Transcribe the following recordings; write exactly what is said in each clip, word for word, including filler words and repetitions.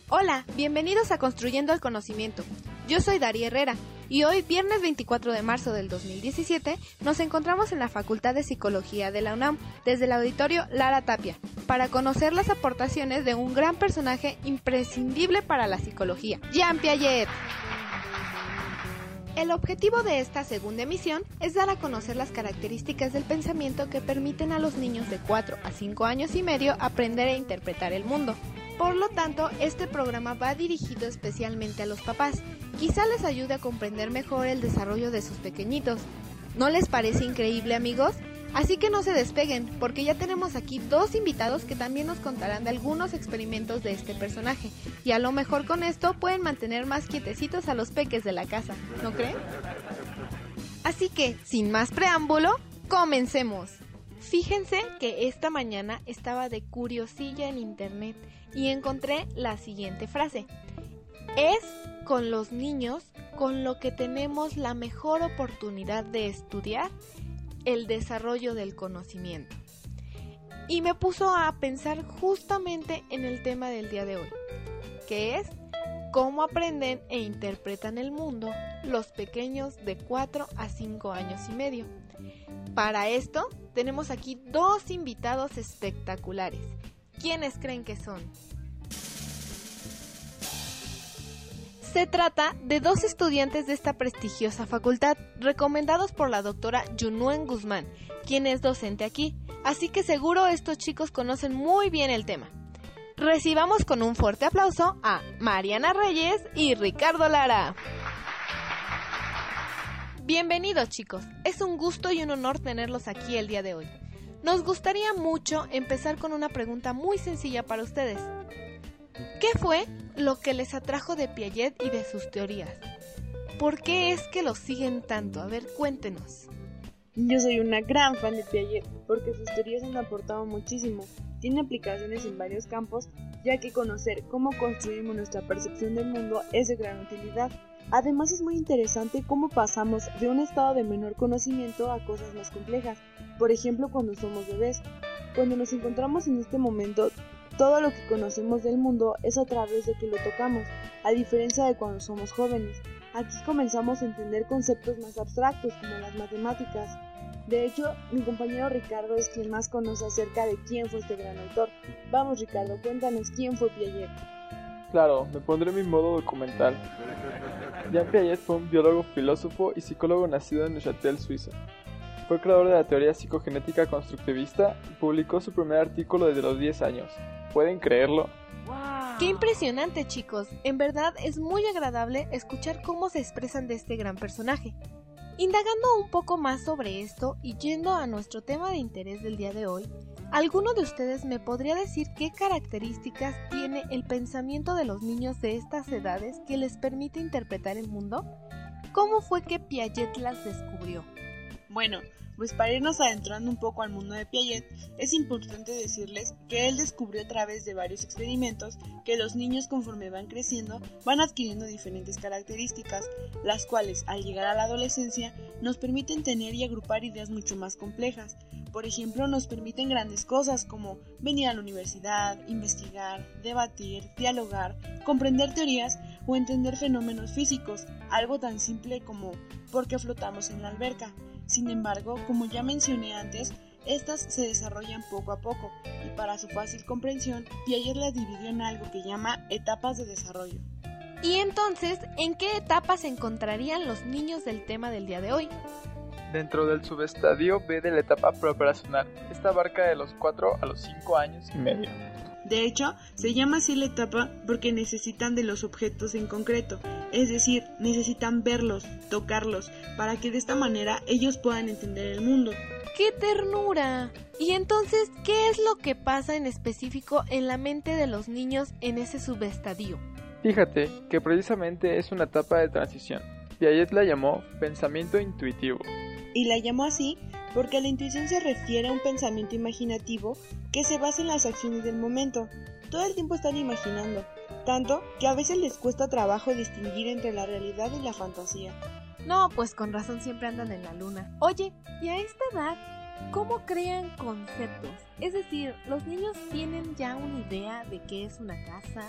Hola, bienvenidos a Construyendo el Conocimiento. Yo soy Daría Herrera y hoy, viernes veinticuatro de marzo del dos mil diecisiete, nos encontramos en la Facultad de Psicología de la UNAM, desde el auditorio Lara Tapia, para conocer las aportaciones de un gran personaje imprescindible para la psicología, Jean Piaget. El objetivo de esta segunda emisión es dar a conocer las características del pensamiento que permiten a los niños de cuatro a cinco años y medio aprender a interpretar el mundo. Por lo tanto, este programa va dirigido especialmente a los papás. Quizá les ayude a comprender mejor el desarrollo de sus pequeñitos. ¿No les parece increíble, amigos? Así que no se despeguen, porque ya tenemos aquí dos invitados que también nos contarán de algunos experimentos de este personaje. Y a lo mejor con esto pueden mantener más quietecitos a los peques de la casa, ¿no creen? Así que, sin más preámbulo, comencemos. Fíjense que esta mañana estaba de curiosilla en internet y encontré la siguiente frase. Es con los niños con lo que tenemos la mejor oportunidad de estudiar el desarrollo del conocimiento. Y me puso a pensar justamente en el tema del día de hoy, que es cómo aprenden e interpretan el mundo los pequeños de cuatro a cinco años y medio. Para esto tenemos aquí dos invitados espectaculares. ¿Quiénes creen que son? Se trata de dos estudiantes de esta prestigiosa facultad, recomendados por la doctora Yunuen Guzmán, quien es docente aquí, así que seguro estos chicos conocen muy bien el tema. Recibamos con un fuerte aplauso a Mariana Reyes y Ricardo Lara. Bienvenidos, chicos, es un gusto y un honor tenerlos aquí el día de hoy. Nos gustaría mucho empezar con una pregunta muy sencilla para ustedes. ¿Qué fue lo que les atrajo de Piaget y de sus teorías? ¿Por qué es que los siguen tanto? A ver, cuéntenos. Yo soy una gran fan de Piaget porque sus teorías han aportado muchísimo. Tiene aplicaciones en varios campos, ya que conocer cómo construimos nuestra percepción del mundo es de gran utilidad. Además, es muy interesante cómo pasamos de un estado de menor conocimiento a cosas más complejas. Por ejemplo, cuando somos bebés. Cuando nos encontramos en este momento, todo lo que conocemos del mundo es a través de que lo tocamos, a diferencia de cuando somos jóvenes. Aquí comenzamos a entender conceptos más abstractos como las matemáticas. De hecho, mi compañero Ricardo es quien más conoce acerca de quién fue este gran autor. Vamos, Ricardo, cuéntanos quién fue Piaget. Claro, me pondré en mi modo documental. Jean Piaget fue un biólogo, filósofo y psicólogo nacido en Neuchâtel, Suiza. Fue creador de la teoría psicogenética constructivista y publicó su primer artículo desde los diez años. ¿Pueden creerlo? ¡Qué impresionante, chicos! En verdad es muy agradable escuchar cómo se expresan de este gran personaje. Indagando un poco más sobre esto y yendo a nuestro tema de interés del día de hoy, ¿alguno de ustedes me podría decir qué características tiene el pensamiento de los niños de estas edades que les permite interpretar el mundo? ¿Cómo fue que Piaget las descubrió? Bueno, pues para irnos adentrando un poco al mundo de Piaget, es importante decirles que él descubrió a través de varios experimentos que los niños conforme van creciendo van adquiriendo diferentes características, las cuales al llegar a la adolescencia nos permiten tener y agrupar ideas mucho más complejas. Por ejemplo, nos permiten grandes cosas como venir a la universidad, investigar, debatir, dialogar, comprender teorías o entender fenómenos físicos, algo tan simple como ¿por qué flotamos en la alberca? Sin embargo, como ya mencioné antes, estas se desarrollan poco a poco y para su fácil comprensión, Piaget las dividió en algo que llama etapas de desarrollo. Y entonces, ¿en qué etapas se encontrarían los niños del tema del día de hoy? Dentro del subestadio B de la etapa preoperacional, esta abarca de los cuatro a los cinco años y medio. De hecho, se llama así la etapa porque necesitan de los objetos en concreto, es decir, necesitan verlos, tocarlos, para que de esta manera ellos puedan entender el mundo. ¡Qué ternura! Y entonces, ¿qué es lo que pasa en específico en la mente de los niños en ese subestadio? Fíjate que precisamente es una etapa de transición. Piaget la llamó pensamiento intuitivo. Y la llamó así porque la intuición se refiere a un pensamiento imaginativo que se basa en las acciones del momento. Todo el tiempo están imaginando, tanto que a veces les cuesta trabajo distinguir entre la realidad y la fantasía. No, pues con razón siempre andan en la luna. Oye, ¿y a esta edad cómo crean conceptos? Es decir, ¿los niños tienen ya una idea de qué es una casa,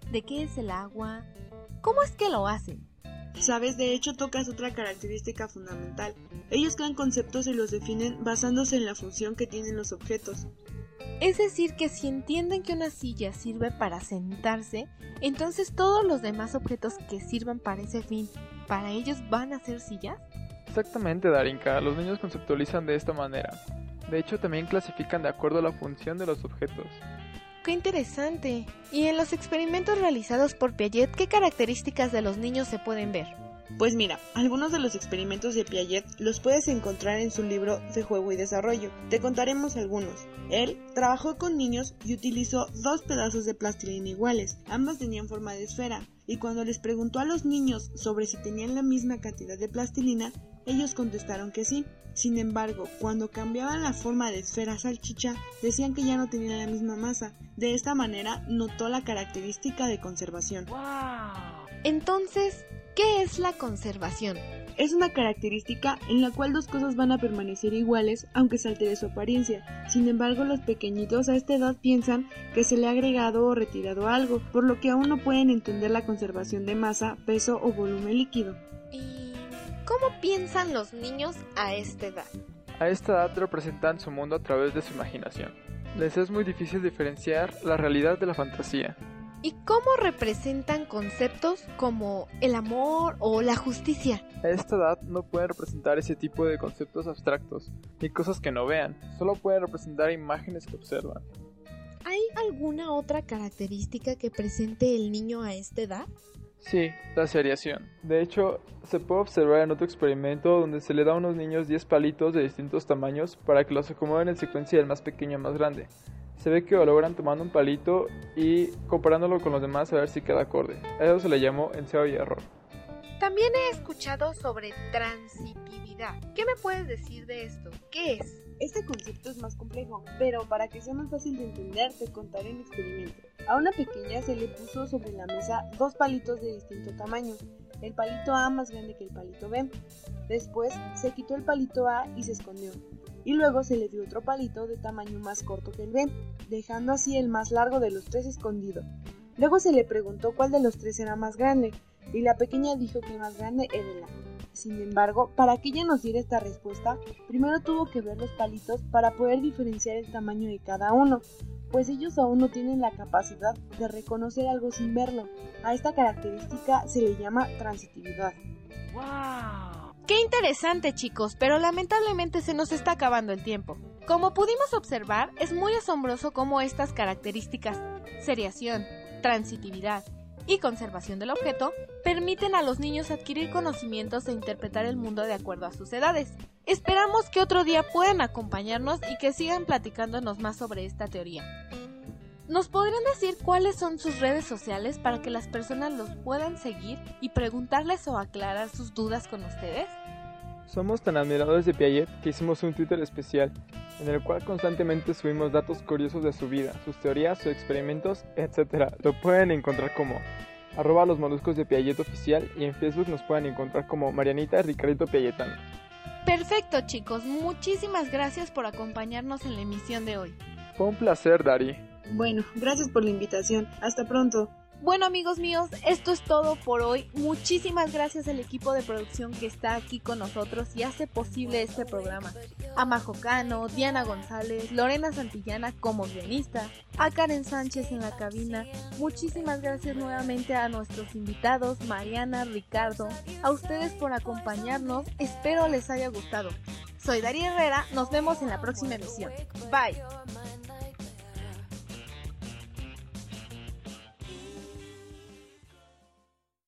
¿De qué es el agua? ¿Cómo es que lo hacen? Sabes, de hecho tocas otra característica fundamental. Ellos crean conceptos y los definen basándose en la función que tienen los objetos. Es decir, que si entienden que una silla sirve para sentarse, entonces todos los demás objetos que sirvan para ese fin, ¿para ellos van a ser sillas? Exactamente, Darinka, los niños conceptualizan de esta manera. De hecho, también clasifican de acuerdo a la función de los objetos. ¡Qué interesante! Y en los experimentos realizados por Piaget, ¿qué características de los niños se pueden ver? Pues mira, algunos de los experimentos de Piaget los puedes encontrar en su libro de Juego y Desarrollo. Te contaremos algunos. Él trabajó con niños y utilizó dos pedazos de plastilina iguales. Ambas tenían forma de esfera. Y cuando les preguntó a los niños sobre si tenían la misma cantidad de plastilina, ellos contestaron que sí. Sin embargo, cuando cambiaban la forma de esfera a salchicha, decían que ya no tenían la misma masa. De esta manera, notó la característica de conservación. ¡Wow! Entonces, ¿qué es la conservación? Es una característica en la cual dos cosas van a permanecer iguales aunque se altere su apariencia. Sin embargo, los pequeñitos a esta edad piensan que se le ha agregado o retirado algo, por lo que aún no pueden entender la conservación de masa, peso o volumen líquido. ¿Y cómo piensan los niños a esta edad? A esta edad representan su mundo a través de su imaginación. Les es muy difícil diferenciar la realidad de la fantasía. ¿Y cómo representan conceptos como el amor o la justicia? A esta edad no pueden representar ese tipo de conceptos abstractos, ni cosas que no vean, solo pueden representar imágenes que observan. ¿Hay alguna otra característica que presente el niño a esta edad? Sí, la seriación. De hecho, se puede observar en otro experimento donde se le da a unos niños diez palitos de distintos tamaños para que los acomoden en secuencia del más pequeño al más grande. Se ve que lo logran tomando un palito y comparándolo con los demás a ver si queda acorde. A eso se le llamó ensayo y error. También he escuchado sobre transitividad. ¿Qué me puedes decir de esto? ¿Qué es? Este concepto es más complejo, pero para que sea más fácil de entender, te contaré un experimento. A una pequeña se le puso sobre la mesa dos palitos de distinto tamaño, el palito A más grande que el palito B. Después se quitó el palito A y se escondió, y luego se le dio otro palito de tamaño más corto que el B, dejando así el más largo de los tres escondido. Luego se le preguntó cuál de los tres era más grande, y la pequeña dijo que el más grande era el A. Sin embargo, para que ella nos diera esta respuesta, primero tuvo que ver los palitos para poder diferenciar el tamaño de cada uno, pues ellos aún no tienen la capacidad de reconocer algo sin verlo. A esta característica se le llama transitividad. ¡Wow! ¡Qué interesante, chicos! Pero lamentablemente se nos está acabando el tiempo. Como pudimos observar, es muy asombroso cómo estas características, seriación, transitividad y conservación del objeto, permiten a los niños adquirir conocimientos e interpretar el mundo de acuerdo a sus edades. Esperamos que otro día puedan acompañarnos y que sigan platicándonos más sobre esta teoría. ¿Nos podrían decir cuáles son sus redes sociales para que las personas los puedan seguir y preguntarles o aclarar sus dudas con ustedes? Somos tan admiradores de Piaget que hicimos un Twitter especial, en el cual constantemente subimos datos curiosos de su vida, sus teorías, sus experimentos, etcétera. Lo pueden encontrar como arroba los moluscos de Piaget oficial y en Facebook nos pueden encontrar como Marianita Ricardito Piagetano. Perfecto, chicos, muchísimas gracias por acompañarnos en la emisión de hoy. Fue un placer, Dari. Bueno, gracias por la invitación. Hasta pronto. Bueno, amigos míos, esto es todo por hoy. Muchísimas gracias al equipo de producción que está aquí con nosotros y hace posible este programa. A Majo Cano, Diana González, Lorena Santillana como guionista, a Karen Sánchez en la cabina. Muchísimas gracias nuevamente a nuestros invitados, Mariana, Ricardo, a ustedes por acompañarnos. Espero les haya gustado. Soy Dari Herrera, nos vemos en la próxima emisión. Bye.